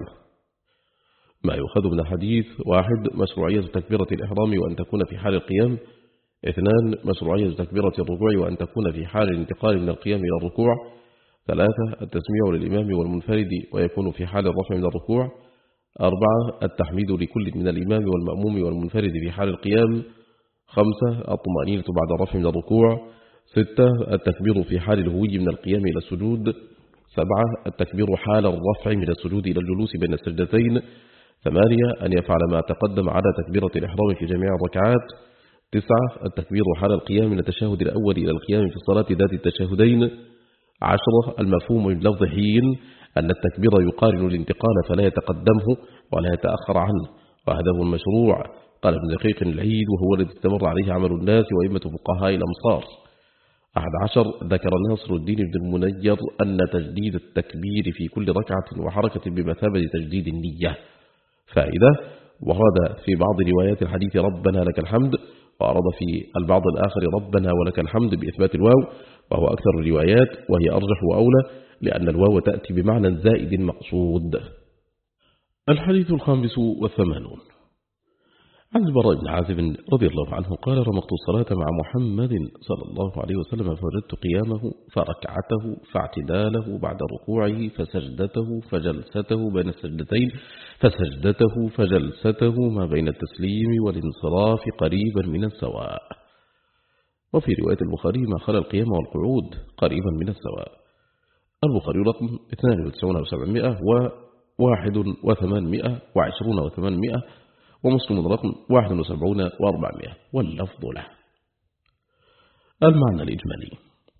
ما يؤخذ من الحديث: واحد، مشروعية تكبيرة الإحرام وأن تكون في حال القيام. اثنان، مشروعية تكبيرة الركوع وأن تكون في حال الانتقال من القيام إلى الركوع. ثلاثة، التسميع للإمام والمنفرد ويكون في حال الرفع من الركوع. أربعة، التحميد لكل من الإمام والمأموم والمنفرد في حال القيام. خمسة، الطمأنينة بعد الرفع من الركوع. ستة، التكبير في حال الهوي من القيام إلى السجود. سبعة، التكبير حال الرفع من السجود إلى الجلوس بين السجدتين. ثمانية، أن يفعل ما تقدم على تكبيرة الإحرام في جميع الركعات. تسعة، التكبير حال القيام من التشهد الأول إلى القيام في الصلاة ذات التشهدين. عشرة، المفهوم من لفظ حين أن التكبير يقارن الانتقال فلا يتقدمه ولا يتأخر عنه، وهذا هو المشروع. قال ابن دقيق العيد وهو الذي استمر عليه عمل الناس وأئمة فقهاء الأمصار. أحد عشر، ذكر ناصر الدين بن المنير أن تجديد التكبير في كل ركعة وحركة بمثابة تجديد النية. فائدة: ورد في بعض روايات الحديث ربنا لك الحمد، وورد في البعض الآخر ربنا ولك الحمد بإثبات الواو، وهو أكثر الروايات وهي أرجح وأولى، لأن الواو تأتي بمعنى زائد مقصود. الحديث الخامس والثمانون عن البراء بن عازب رضي الله عنه قال: رمقت الصلاة مع محمد صلى الله عليه وسلم فوجدت قيامه فركعته فاعتداله بعد ركوعه فسجدته فجلسته بين السجدتين فسجدته فجلسته ما بين التسليم والانصراف قريبا من السواء. وفي رواية البخاري ما خلا القيام والقعود قريبا من السواء. البخاري رقم اثنين وتسعين وسبعمائة وواحد وثمانمائة وعشرون وثمانمائة، ومسلم رقم واحد وسبعون وأربعمائة، واللفظ له. المعنى الإجمالي: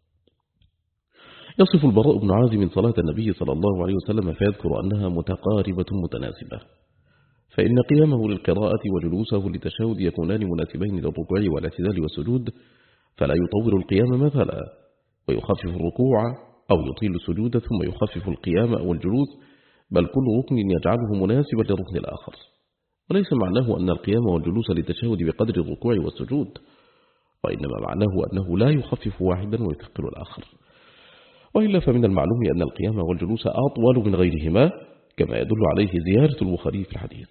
يصف البراء بن عازب صلاة النبي صلى الله عليه وسلم فيذكر أنها متقاربة متناسبة، فإن قيامه للقراءة وجلوسه للتشهد يكونان مناسبين للركوع والاعتدال والسجود، فلا يطول القيام مثلا ويخفف الركوع أو يطيل السجود ثم يخفف القيام أو الجلوس، بل كل ركن يجعله مناسبا للركن الآخر. وليس معناه أن القيام والجلوس للتشهد بقدر الركوع والسجود، وإنما معناه أنه لا يخفف واحدا ويثقل الآخر. وإلا فمن المعلوم أن القيام والجلوس أطول من غيرهما، كما يدل عليه زيارة البخاري في الحديث.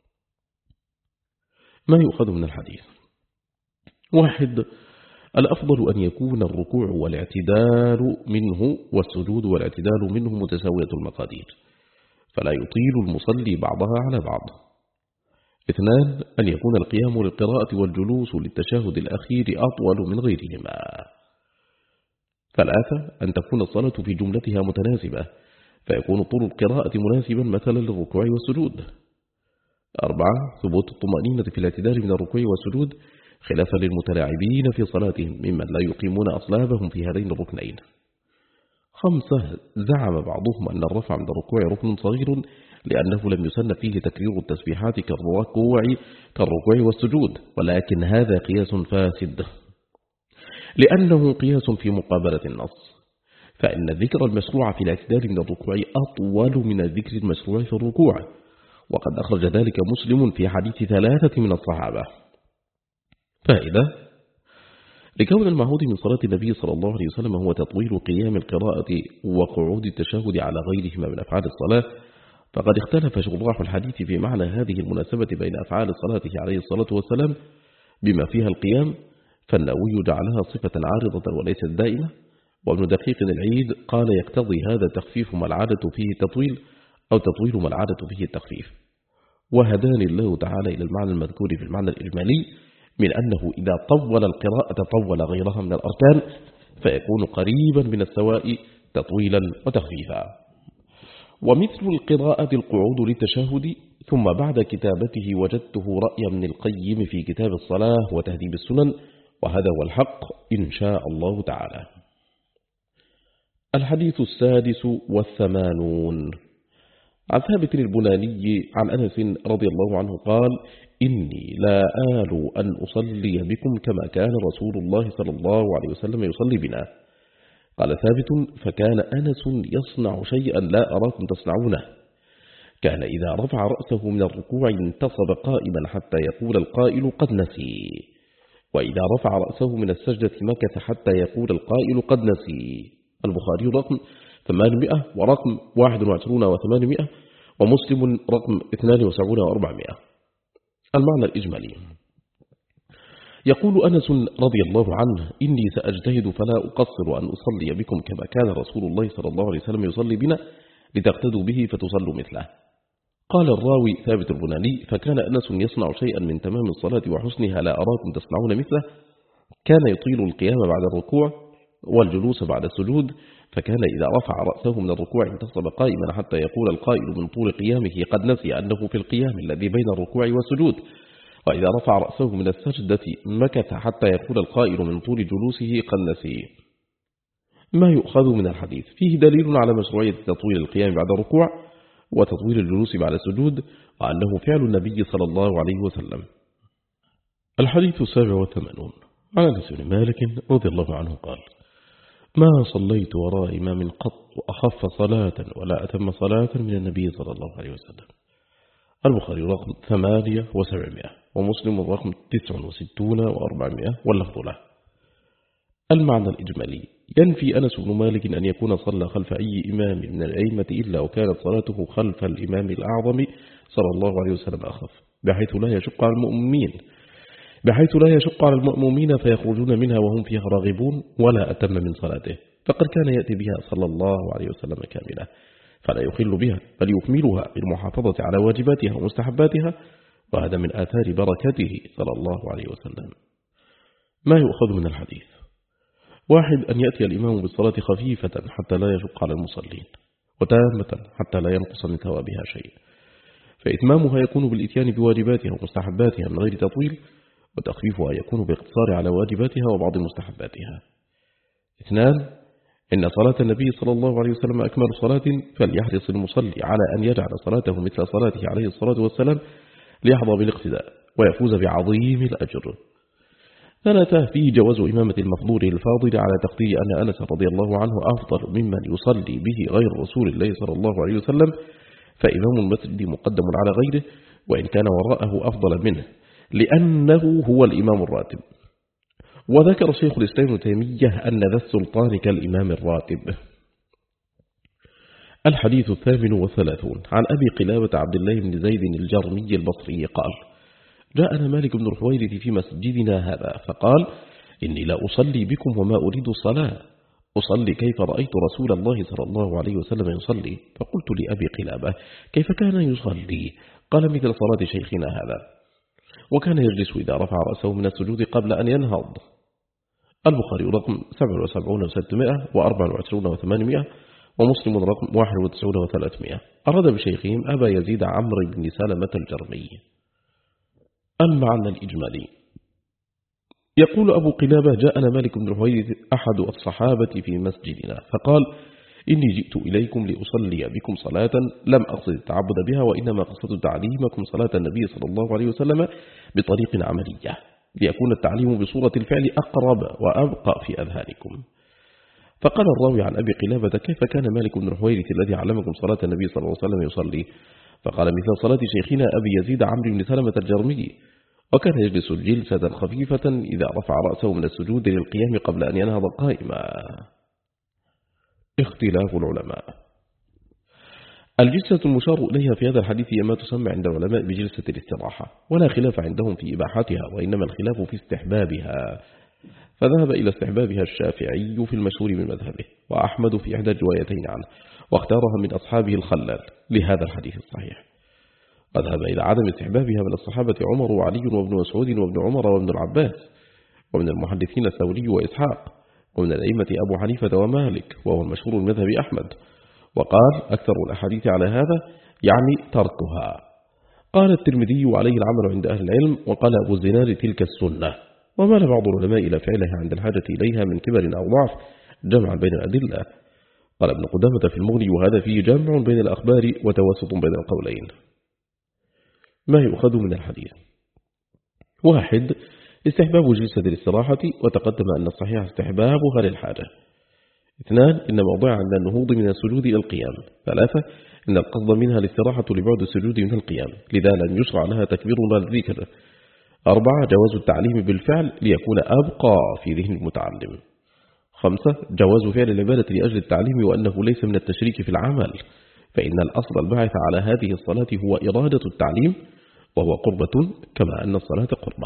ما يؤخذ من الحديث: واحد، الأفضل أن يكون الركوع والاعتدال منه والسجود والاعتدال منه متساوية المقادير، فلا يطيل المصلي بعضها على بعض. اثنان، أن يكون القيام للقراءة والجلوس للتشهد الأخير أطول من غيرهما. ثلاثة، أن تكون الصلاة في جملتها متناسبة، فيكون طول القراءة مناسبا مثلا للركوع والسجود. أربعة، ثبوت الطمأنينة في الاعتدال من الركوع والسجود خلافا للمتلاعبين في صلاتهم ممن لا يقيمون أصلابهم في هذين الركنين. خمسة، زعم بعضهم أن الرفع من الركوع ركن صغير لأنه لم يسن فيه تكرير التسبيحات كالركوع كالركوع والسجود، ولكن هذا قياس فاسد، لأنه قياس في مقابلة النص، فإن الذكر المشروع في الاعتدال من الركوع أطول من الذكر المشروع في الركوع، وقد أخرج ذلك مسلم في حديث ثلاثة من الصحابة. فائدة: لكون المعهود من صلاة النبي صلى الله عليه وسلم هو تطويل قيام القراءة وقعود التشهد على غيرهما من أفعال الصلاة، فقد اختلف شراح الحديث في معنى هذه المناسبة بين أفعال صلاته عليه الصلاة والسلام بما فيها القيام، فالنووي جعلها صفة عارضة وليست دائمة، وابن دقيق العيد قال يقتضي هذا تخفيف ما العادة فيه التطويل أو تطويل ما العادة فيه التخفيف. وهداني الله تعالى إلى المعنى المذكور في المعنى الإجمالي من أنه إذا طول القراءة طول غيرها من الأركان، فيكون قريبا من السواء تطويلا وتخفيفا. ومثل القراءة القعود للتشهد، ثم بعد كتابته وجدته رأي ابن القيم في كتاب الصلاة وتهذيب السنن، وهذا هو الحق إن شاء الله تعالى. الحديث السادس والثمانون عن ثابت البناني عن أنس رضي الله عنه قال: إني لا آل أن أصلي بكم كما كان رسول الله صلى الله عليه وسلم يصلي بنا. قال ثابت: فكان أنس يصنع شيئا لا أراكم تصنعونه، كان إذا رفع رأسه من الركوع انتصب قائما حتى يقول القائل قد نسي، وإذا رفع رأسه من السجدة مكث حتى يقول القائل قد نسي. البخاري رقم ثمانمائة ورقم واحد وعشرون وثمانمائة، ومسلم رقم اثنان وسبعون وأربعمائة. المعنى الإجمالي: يقول أنس رضي الله عنه: إني سأجتهد فلا أقصر أن أصلي بكم كما كان رسول الله صلى الله عليه وسلم يصلي بنا لتقتدوا به فتصلوا مثله. قال الراوي ثابت البناني: فكان أنس يصنع شيئا من تمام الصلاة وحسنها لا أراكم تصنعون مثله، كان يطيل القيام بعد الركوع والجلوس بعد السجود، فكان إذا رفع رأسه من الركوع انتصب قائما حتى يقول القائل من طول قيامه قد نسي أنه في القيام الذي بين الركوع والسجود، وإذا رفع رأسه من السجدة مكث حتى يقول القائل من طول جلوسه قد نسي. ما يؤخذ من الحديث: فيه دليل على مشروعية تطويل القيام بعد الركوع وتطويل الجلوس بعد السجود، وأنه فعل النبي صلى الله عليه وسلم. الحديث السابع والثمانون عن أنس بن مالك رضي الله عنه قال: ما صليت وراء إمام قط وأخف صلاة ولا أتم صلاة من النبي صلى الله عليه وسلم. البخاري رقم ثمانية وسبعمائة ومسلم رقم تسع وستون وأربعمائة واللفظ له. المعنى الإجمالي: ينفي أنس بن مالك أن يكون صلى خلف أي إمام من الأئمة إلا وكانت صلاته خلف الإمام الأعظم صلى الله عليه وسلم أخف، بحيث لا يشق على المؤمنين بحيث لا يشق على المؤمنين فيخرجون منها وهم فيها راغبون ولا أتم من صلاته، فقد كان يأتي بها صلى الله عليه وسلم كاملة، فلا يخل بها بل يكملها بالمحافظة على واجباتها ومستحباتها، وهذا من آثار بركته صلى الله عليه وسلم. ما يؤخذ من الحديث: واحد، أن يأتي الإمام بالصلاة خفيفة حتى لا يشق على المصلين، وتامة حتى لا ينقص من ثوابها شيء، فإتمامها يكون بالإتيان بواجباتها ومستحباتها من غير تطويل، وتخفيفها يكون باقتصار على واجباتها وبعض مستحباتها. اثنان، إن صلاة النبي صلى الله عليه وسلم أكمل صلاة، فليحرص المصلي على أن يجعل صلاته مثل صلاته عليه الصلاة والسلام ليحظى بالاقتداء ويفوز بعظيم الأجر. ثلاثة، فيه جواز إمامة المفضول الفاضل على تقدير أن أنس رضي الله عنه أفضل ممن يصلي به غير رسول الله صلى الله عليه وسلم، فإمام المسجد مقدم على غيره وإن كان وراءه أفضل منه، لأنه هو الإمام الراتب. وذكر شيخ الإسلام ابن تيمية أن ذا السلطان كالإمام الراتب. الحديث الثامن والثلاثون عن أبي قلابة عبد الله بن زيد الجرمي البصري قال: جاءنا مالك بن الحويرث في مسجدنا هذا فقال: إني لا أصلي بكم وما أريد الصلاة، أصلي كيف رأيت رسول الله صلى الله عليه وسلم يصلي. فقلت لأبي قلابة: كيف كان يصلي؟ قال: مثل صلاة شيخنا هذا، وكان يجلس إذا رفع رأسه من السجود قبل أن ينهض. البخاري رقم سبعة وسبعين وستمائة وأربعة وعشرين وثمانمائة ومسلم رقم واحد وتسعين وثلاثمائة. أراد بشيخهم أبا يزيد عمرو بن سلمة الجرمي. المعنى الإجمالي: يقول أبو قلابة: جاءنا مالك بن الحويرث أحد الصحابة في مسجدنا فقال: إني جئت إليكم لأصلي بكم صلاة لم أقصد التعبد بها، وإنما قصدت تعليمكم صلاة النبي صلى الله عليه وسلم بطريق عملية، ليكون التعليم بصورة الفعل أقرب وأبقى في أذهانكم. فقال الراوي عن أبي قلابة: كيف كان مالك بن الحويرث الذي علمكم صلاة النبي صلى الله عليه وسلم يصلي؟ فقال: مثل صلاة شيخنا أبي يزيد عمرو بن سلمة الجرمي، وكان يجلس جلسة خفيفة إذا رفع رأسه من السجود للقيام قبل أن ينهض قائما. اختلاف العلماء: الجلسة المشار إليها في هذا الحديث هي ما تسمى عند العلماء بجلسة الاستراحة، ولا خلاف عندهم في إباحتها، وإنما الخلاف في استحبابها، فذهب إلى استحبابها الشافعي في المشهور من مذهبه، وأحمد في إحدى الروايتين عنه، واختارها من أصحابه الخلال لهذا الحديث الصحيح. وذهب إلى عدم استحبابها من الصحابة عمر وعلي وابن مسعود وابن عمر وابن العباس، ومن المحدثين الثوري وإسحاق، ومن الأئمة أبو حنيفة ومالك، وهو المشهور من مذهب أحمد. وقال: أكثر الأحاديث على هذا يعني تركها. قال الترمذي: عليه العمل عند أهل العلم. وقال أبو الزناد: تلك السنة. ومال بعض العلماء إلى فعلها عند الحاجة إليها من كبر أو ضعف جمعا بين الأدلة. قال ابن قدامة في المغني: وهذا فيه جمع بين الأخبار وتوسط بين القولين. ما يؤخذ من الحديث: واحد، استحباب جلسة الاستراحة، وتقدم أن الصحيح استحبابها للحاجة. اثنان، إن موضع عند النهوض من السجود إلى القيام. ثلاثة، إن القصد منها الاستراحة لبعد السجود من القيام، لذا لم يشرع لها تكبير ولا الذكر. أربعة، جواز التعليم بالفعل ليكون أبقى في ذهن المتعلم. خمسة، جواز فعل العبادة لأجل التعليم، وأنه ليس من التشريك في العمل، فإن الأصل الباعث على هذه الصلاة هو إرادة التعليم، وهو قربة كما أن الصلاة قربة.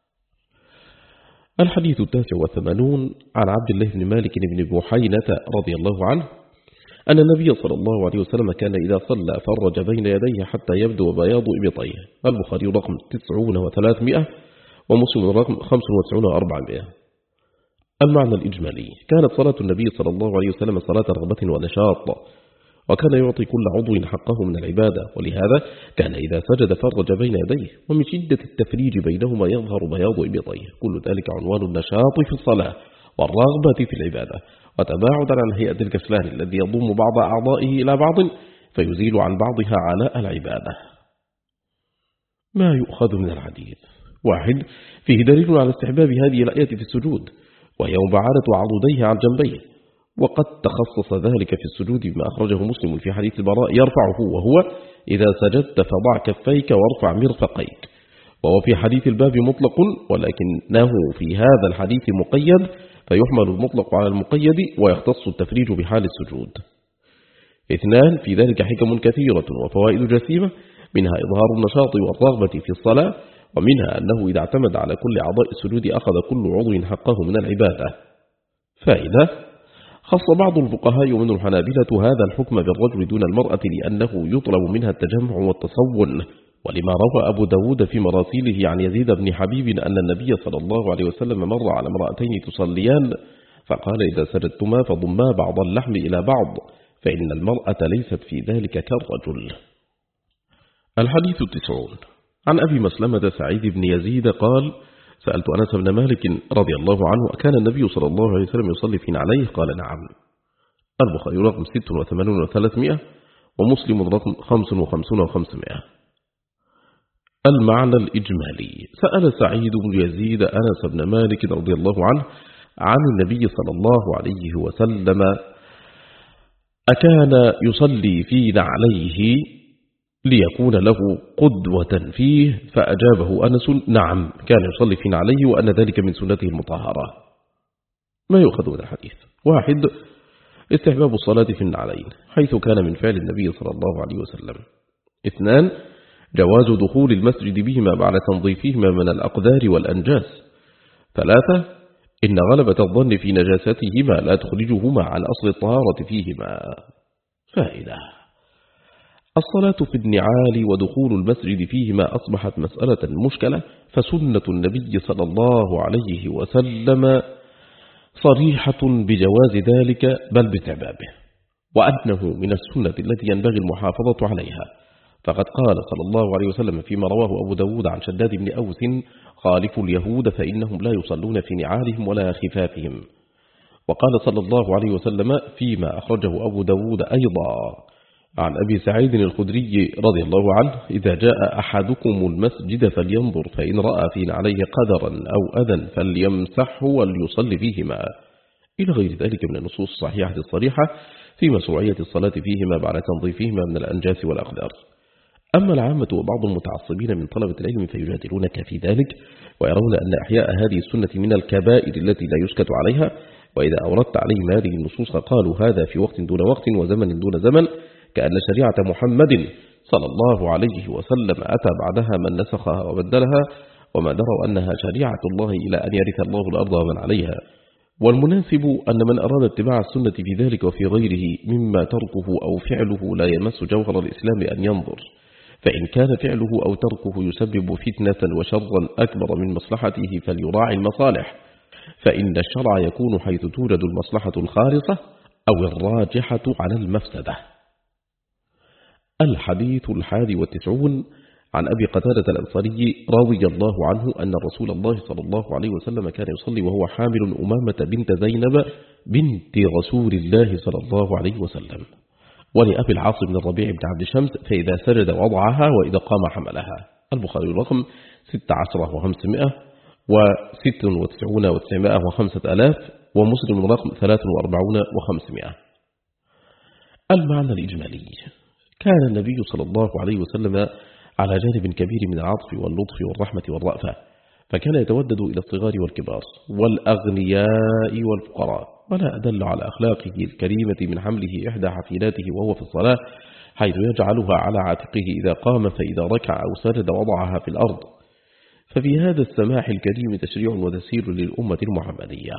الحديث التاسع والثمانون عن عبد الله بن مالك بن بحينة رضي الله عنه أن النبي صلى الله عليه وسلم كان إذا صلى فرج بين يديه حتى يبدو بياض إبطيه. البخاري رقم تسعون وثلاثمائة ومسلم رقم خمس وتسعون وأربعمائة. المعنى الإجمالي: كانت صلاة النبي صلى الله عليه وسلم صلاة رغبة ونشاط، وكان يعطي كل عضو حقه من العبادة، ولهذا كان إذا سجد فرج بين يديه، ومن شدة التفريج بينهما يظهر بياض إبطيه. كل ذلك عنوان النشاط في الصلاة والرغبة في العبادة، وتباعد عن هيئة الكسلان الذي يضم بعض أعضائه إلى بعض فيزيل عن بعضها عناء العبادة. ما يؤخذ من الحديث: واحد، فيه دليل على استحباب هذه الآية في السجود، وهي مباعدة عضديه عن جنبيه، وقد تخصص ذلك في السجود بما أخرجه مسلم في حديث البراء يرفعه، وهو: إذا سجدت فضع كفيك وارفع مرفقيك. وهو في حديث الباب مطلق، ولكنه في هذا الحديث مقيد، فيحمل المطلق على المقيد ويختص التفريج بحال السجود. اثنان، في ذلك حكم كثيرة وفوائد جسيمة، منها إظهار النشاط والرغبة في الصلاة، ومنها أنه إذا اعتمد على كل أعضاء السجود أخذ كل عضو حقه من العبادة. فائدة: خص بعض الفقهاء ومن الحنابلة هذا الحكم بالرجل دون المرأة لأنه يطلب منها التجمع والتصون، ولما روى أبو داود في مراسيله عن يزيد بن حبيب أن النبي صلى الله عليه وسلم مر على امرأتين تصليان فقال: إذا سجدتما فضما بعض اللحم إلى بعض، فإن المرأة ليست في ذلك كالرجل. الحديث التسعون. عن أبي مسلمة سعيد بن يزيد قال: سألت أنس بن مالك رضي الله عنه: أكان النبي صلى الله عليه وسلم يصلي فينا عليه؟ قال: نعم. البخاري رقم ست وثمانون وثلاثمائة، ومسلم رقم خمس وخمسون وخمسمائة. المعنى الإجمالي: سأل سعيد بن يزيد أنس بن مالك رضي الله عنه عن النبي صلى الله عليه وسلم أكان يصلي فينا عليه ليكون له قدوة فيه، فأجابه أنس: نعم، كان يصلي فينا عليه، وأن ذلك من سنته المطهرة. ما يؤخذ من الحديث: واحد، استحباب الصلاة في النعلين حيث كان من فعل النبي صلى الله عليه وسلم. اثنان، جواز دخول المسجد بهما بعد تنظيفهما من الأقدار والأنجاس. ثلاثة، إن غلبة الظن في نجاستهما لا تخرجهما عن أصل الطهارة فيهما. فائدة: الصلاة في النعال ودخول المسجد فيهما أصبحت مسألة مشكلة، فسنة النبي صلى الله عليه وسلم صريحة بجواز ذلك بل باستحبابه، وأنه من السنة التي ينبغي المحافظة عليها، فقد قال صلى الله عليه وسلم فيما رواه أبو داود عن شداد بن أوس: خالفوا اليهود فإنهم لا يصلون في نعالهم ولا خفافهم. وقال صلى الله عليه وسلم فيما أخرجه أبو داود أيضا عن أبي سعيد الخدري رضي الله عنه: إذا جاء أحدكم المسجد فلينظر، فإن رأى في عليه قدرا أو أذى فليمسحه وليصلي فيهما، إلى غير ذلك من النصوص الصحيحة الصريحة في مشروعية الصلاة فيهما بعد تنظيفهما من الأنجاس والأقدار. أما العامة وبعض المتعصبين من طلبة العلم فيجادلونك في ذلك، ويرون أن إحياء هذه السنة من الكبائر التي لا يسكت عليها، وإذا أوردت عليهم هذه النصوص قالوا هذا في وقت دون وقت وزمن دون زمن، كأن شريعة محمد صلى الله عليه وسلم أتى بعدها من نسخها وبدلها، وما دروا أنها شريعة الله إلى أن يرث الله الأرض ومن عليها. والمناسب أن من أراد اتباع السنة في ذلك وفي غيره مما تركه أو فعله لا يمس جوهر الإسلام أن ينظر، فإن كان فعله أو تركه يسبب فتنة وشرا أكبر من مصلحته فليراعي المصالح، فإن الشرع يكون حيث توجد المصلحة الخالصة أو الراجحة على المفسدة. الحديث الحادي والتسعون. عن أبي قتادة الأنصاري رضي الله عنه أن رسول الله صلى الله عليه وسلم كان يصلي وهو حامل أمامة بنت زينب بنت رسول الله صلى الله عليه وسلم، ولأبي العاص بن الربيع بن عبد الشمس فإذا سجد وضعها وإذا قام حملها. البخاري رقم ستة عشر وخمسمائة وست وتسعون وتسعمائة وخمسة آلاف، ومسلم رقم ثلاث وأربعون وخمسمائة. المعنى الإجمالي: كان النبي صلى الله عليه وسلم على جانب كبير من العطف واللطف والرحمة والرأفة، فكان يتودد إلى الصغار والكبار والأغنياء والفقراء، ولا أدل على أخلاقه الكريمة من حمله إحدى حفيلاته وهو في الصلاة، حيث يجعلها على عاتقه إذا قام، فإذا ركع أو سجد وضعها في الأرض. ففي هذا السماح الكريم تشريع وتسير للأمة المحمدية.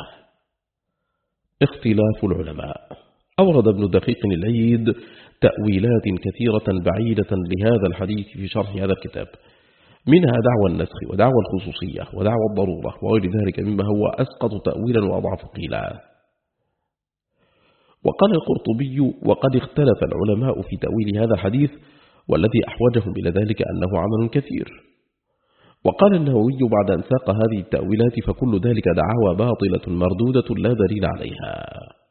اختلاف العلماء. أورد ابن دقيق العيد تأويلات كثيرة بعيدة لهذا الحديث في شرح هذا الكتاب، منها دعوى النسخ ودعوى الخصوصية ودعوى الضرورة وغير ذلك مما هو أسقط تأويلا وأضعف قيلا. وقال القرطبي: وقد اختلف العلماء في تأويل هذا الحديث، والذي أحوجهم إلى ذلك أنه عمل كثير. وقال النووي بعد أن ساق هذه التأويلات: فكل ذلك دعاوى باطلة مردودة لا دليل عليها.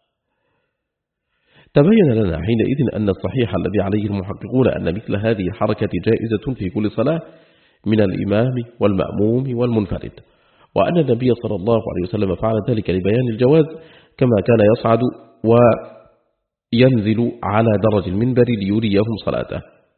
تبين لنا حينئذ أن الصحيح الذي عليه المحققون أن مثل هذه الحركة جائزة في كل صلاة من الإمام والمأموم والمنفرد، وأن النبي صلى الله عليه وسلم فعل ذلك لبيان الجواز، كما كان يصعد وينزل على درج المنبر ليريهم صلاته،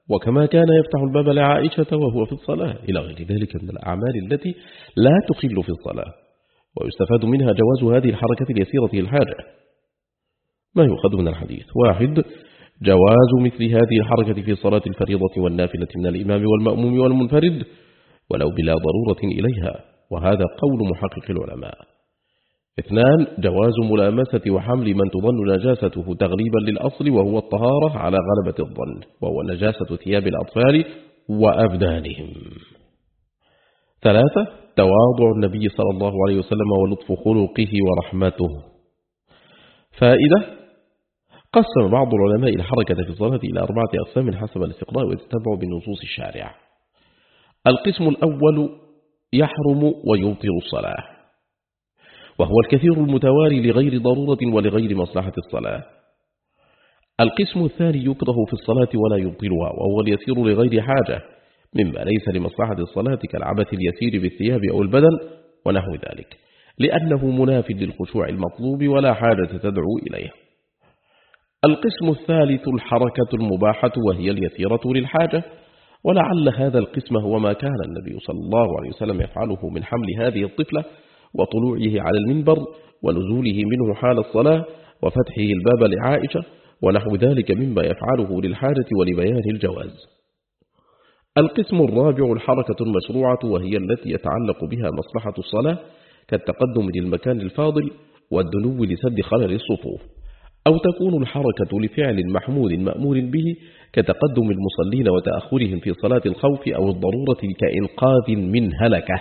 وكما كان يفتح الباب لعائشة وهو في الصلاة إلى غير ذلك من الأعمال التي لا تخل في الصلاة. ويستفاد منها جواز هذه الحركة اليسيرة للحاجة. ما يؤخذ من الحديث؟ واحد، جواز مثل هذه الحركة في صلاة الفريضة والنافلة من الإمام والمأموم والمنفرد ولو بلا ضرورة إليها، وهذا قول محقق العلماء. اثنان، جواز ملامسة وحمل من تظن نجاسته تغليبا للأصل وهو الطهارة على غلبة الظن، وهو نجاسة ثياب الأطفال وأبدانهم. ثلاثة، تواضع النبي صلى الله عليه وسلم ولطف خلقه ورحمته. فائدة: قسم بعض العلماء الحركة في الصلاة إلى أربعة أقسام حسب الاستقراء والتتبع بنصوص الشارع. القسم الأول يحرم ويبطل الصلاة، وهو الكثير المتوالي لغير ضرورة ولغير مصلحة الصلاة. القسم الثاني يكره في الصلاة ولا يبطلها، وهو اليسير لغير حاجة مما ليس لمصلحة الصلاة كالعبث اليسير بالثياب أو البدن ونحو ذلك، لأنه مناف للخشوع المطلوب ولا حاجة تدعو إليه. القسم الثالث الحركة المباحة، وهي اليسيرة للحاجة، ولعل هذا القسم هو ما كان النبي صلى الله عليه وسلم يفعله من حمل هذه الطفلة وطلوعه على المنبر ونزوله منه حال الصلاة وفتحه الباب لعائشة ونحو ذلك مما يفعله للحاجة ولبيان الجواز. القسم الرابع الحركة المشروعة، وهي التي يتعلق بها مصلحة الصلاة كالتقدم للمكان الفاضل والدنو لسد خلل الصفوف، أو تكون الحركة لفعل محمود مأمور به كتقدم المصلين وتأخرهم في صلاة الخوف أو الضرورة كإنقاذ من هلكة.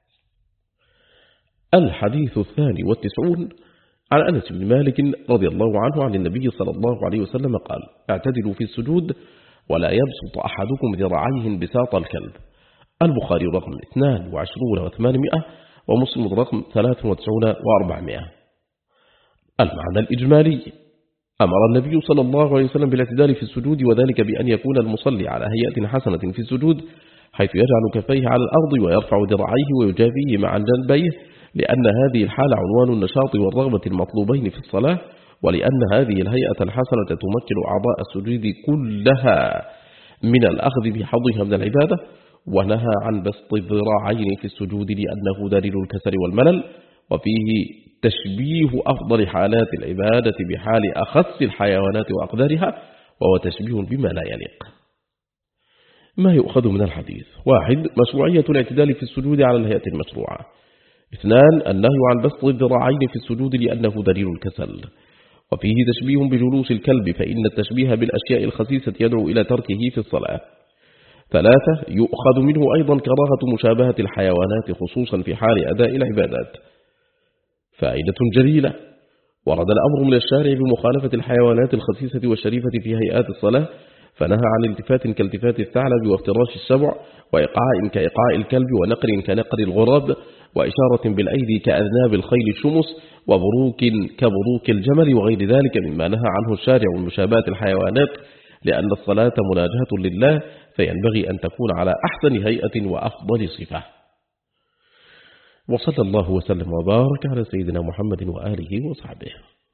الحديث الثاني والتسعون عن أنس بن مالك رضي الله عنه عن النبي صلى الله عليه وسلم قال: اعتدلوا في السجود ولا يبسط أحدكم ذراعيه بساط الكلب. البخاري رقم اثنان وعشرون وثمانمائة ومسلم رقم ثلاث وتسعون وأربعمائة. المعنى الإجمالي: أمر النبي صلى الله عليه وسلم بالاعتدال في السجود، وذلك بأن يكون المصلي على هيئة حسنة في السجود، حيث يجعل كفيه على الأرض ويرفع ذراعيه ويجافيه مع جنبيه، لأن هذه الحالة عنوان النشاط والرغبة المطلوبين في الصلاة، ولأن هذه الهيئة الحسنة تمكن أعضاء السجود كلها من الأخذ بحظها من العبادة. ونهى عن بسط الذراعين في السجود لأنه دليل الكسل والملل، وفيه تشبيه أفضل حالات العبادة بحال أخص الحيوانات وأقدارها، وهو تشبيه بما لا يليق. ما يؤخذ من الحديث؟ واحد، مشروعية الاعتدال في السجود على الهيئة المشروعة. اثنان، النهي عن بسط الذراعين في السجود لأنه دليل الكسل، وفيه تشبيه بجلوس الكلب، فإن التشبيه بالأشياء الخسيسة يدعو إلى تركه في الصلاة. ثلاثة، يؤخذ منه أيضا كراهة مشابهة الحيوانات خصوصا في حال أداء العبادات. فائدة جليلة: ورد الأمر من الشارع بمخالفة الحيوانات الخسيسة والشريفة في هيئات الصلاة، فنهى عن التفات كالتفات الثعلب وافتراش السبع، وإيقاع كإيقاع الكلب، ونقر كنقر الغراب، وإشارة بالأيدي كأذناب الخيل الشمس، وبروك كبروك الجمل، وغير ذلك مما نهى عنه الشارع من مشابهة الحيوانات، لأن الصلاة مناجاة لله، فينبغي أن تكون على أحسن هيئة وأفضل صفة. وصلى الله وسلم وبارك على سيدنا محمد وآله وصحبه.